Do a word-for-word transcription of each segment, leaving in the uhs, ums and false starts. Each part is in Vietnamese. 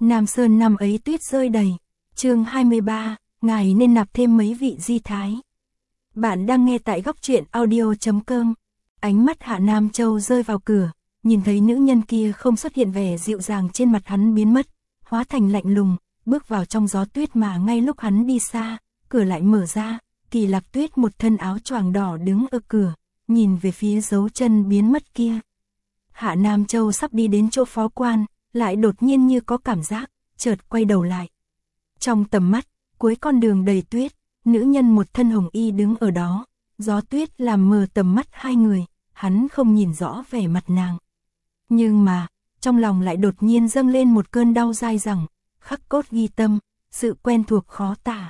Nam Sơn năm ấy tuyết rơi đầy. Chương hai mươi ba, ngài nên nạp thêm mấy vị di thái. Bạn đang nghe tại góc truyện audio chấm com. Ánh mắt Hạ Nam Châu rơi vào cửa, nhìn thấy nữ nhân kia không xuất hiện, vẻ dịu dàng trên mặt hắn biến mất, hóa thành lạnh lùng, bước vào trong gió tuyết, mà ngay lúc hắn đi xa, cửa lại mở ra, Kỳ Lạc Tuyết một thân áo choàng đỏ đứng ở cửa, nhìn về phía dấu chân biến mất kia. Hạ Nam Châu sắp đi đến chỗ phó quan, lại đột nhiên như có cảm giác, chợt quay đầu lại. Trong tầm mắt, cuối con đường đầy tuyết, nữ nhân một thân hồng y đứng ở đó, gió tuyết làm mờ tầm mắt hai người, hắn không nhìn rõ vẻ mặt nàng. Nhưng mà, trong lòng lại đột nhiên dâng lên một cơn đau dai dẳng, khắc cốt ghi tâm, sự quen thuộc khó tả.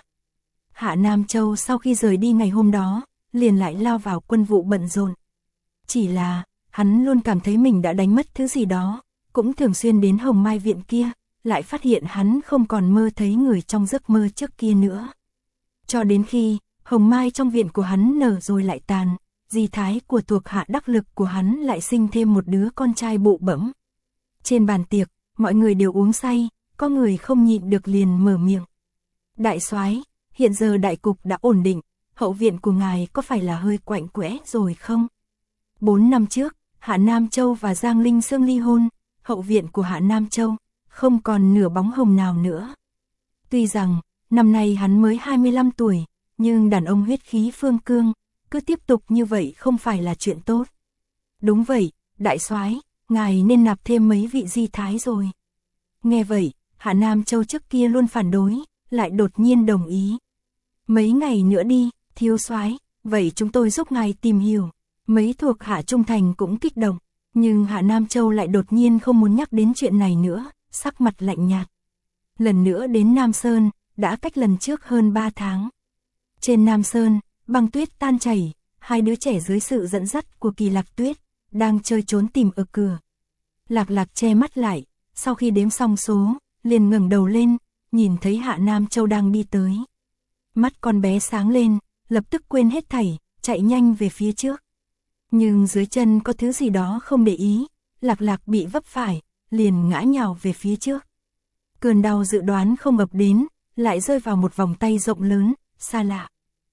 Hạ Nam Châu sau khi rời đi ngày hôm đó, liền lại lao vào quân vụ bận rộn. Chỉ là, hắn luôn cảm thấy mình đã đánh mất thứ gì đó, cũng thường xuyên đến Hồng Mai viện kia, lại phát hiện hắn không còn mơ thấy người trong giấc mơ trước kia nữa. Cho đến khi, Hồng Mai trong viện của hắn nở rồi lại tàn, di thái của thuộc hạ đắc lực của hắn lại sinh thêm một đứa con trai bụ bẫm. Trên bàn tiệc, mọi người đều uống say, có người không nhịn được liền mở miệng. Đại soái, hiện giờ đại cục đã ổn định, hậu viện của ngài có phải là hơi quạnh quẽ rồi không? Bốn năm trước, Hạ Nam Châu và Giang Linh Sương ly hôn, hậu viện của Hạ Nam Châu không còn nửa bóng hồng nào nữa. Tuy rằng, năm nay hắn mới hai mươi lăm tuổi, nhưng đàn ông huyết khí phương cương, cứ tiếp tục như vậy không phải là chuyện tốt. Đúng vậy, đại soái, ngài nên nạp thêm mấy vị di thái rồi. Nghe vậy, Hạ Nam Châu trước kia luôn phản đối, lại đột nhiên đồng ý. Mấy ngày nữa đi, thiếu soái, vậy chúng tôi giúp ngài tìm hiểu. Mấy thuộc hạ trung thành cũng kích động, nhưng Hạ Nam Châu lại đột nhiên không muốn nhắc đến chuyện này nữa, sắc mặt lạnh nhạt. Lần nữa đến Nam Sơn, đã cách lần trước hơn ba tháng. Trên Nam Sơn, băng tuyết tan chảy, hai đứa trẻ dưới sự dẫn dắt của Kỳ Lạc Tuyết, đang chơi trốn tìm ở cửa. Lạc Lạc che mắt lại, sau khi đếm xong số, liền ngẩng đầu lên, nhìn thấy Hạ Nam Châu đang đi tới. Mắt con bé sáng lên, lập tức quên hết thảy, chạy nhanh về phía trước. Nhưng dưới chân có thứ gì đó không để ý, Lạc Lạc bị vấp phải, liền ngã nhào về phía trước. Cơn đau dự đoán không ập đến, lại rơi vào một vòng tay rộng lớn, xa lạ.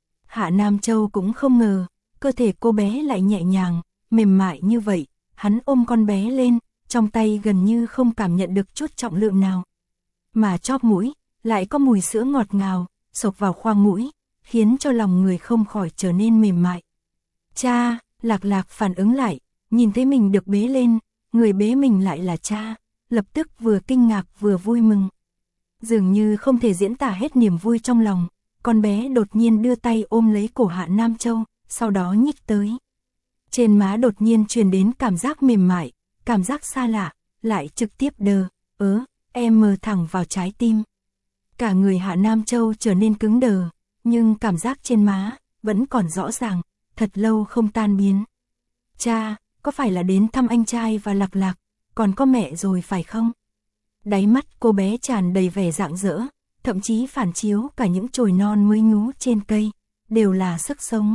Hạ Nam Châu cũng không ngờ, cơ thể cô bé lại nhẹ nhàng, mềm mại như vậy, hắn ôm con bé lên, trong tay gần như không cảm nhận được chút trọng lượng nào. Mà chóp mũi, lại có mùi sữa ngọt ngào, xộc vào khoang mũi, khiến cho lòng người không khỏi trở nên mềm mại. Cha! Lạc Lạc phản ứng lại, nhìn thấy mình được bế lên, người bế mình lại là cha, lập tức vừa kinh ngạc vừa vui mừng. Dường như không thể diễn tả hết niềm vui trong lòng, con bé đột nhiên đưa tay ôm lấy cổ Hạ Nam Châu, sau đó nhích tới. Trên má đột nhiên truyền đến cảm giác mềm mại, cảm giác xa lạ, lại trực tiếp đờ, ớ, em mờ thẳng vào trái tim. Cả người Hạ Nam Châu trở nên cứng đờ, nhưng cảm giác trên má vẫn còn rõ ràng, thật lâu không tan biến. Cha, có phải là đến thăm anh trai và Lạc Lạc, còn có mẹ rồi phải không? Đáy mắt cô bé tràn đầy vẻ rạng rỡ, thậm chí phản chiếu cả những chồi non mới nhú trên cây, đều là sức sống.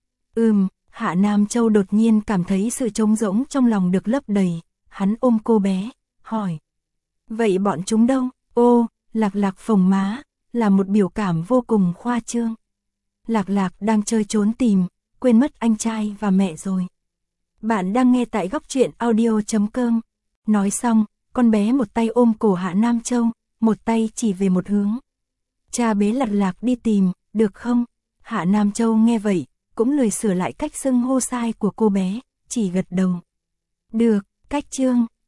Ừm, Hạ Nam Châu đột nhiên cảm thấy sự trống rỗng trong lòng được lấp đầy, hắn ôm cô bé, hỏi. Vậy bọn chúng đâu? Ô, Lạc Lạc phồng má, là một biểu cảm vô cùng khoa trương. Lạc Lạc đang chơi trốn tìm, quên mất anh trai và mẹ rồi. Bạn đang nghe tại góc truyện audio chấm com. Nói xong, con bé một tay ôm cổ Hạ Nam Châu, một tay chỉ về một hướng. Cha bế Lạc Lạc đi tìm, được không? Hạ Nam Châu nghe vậy, cũng lười sửa lại cách xưng hô sai của cô bé, chỉ gật đầu. Được, cách chương.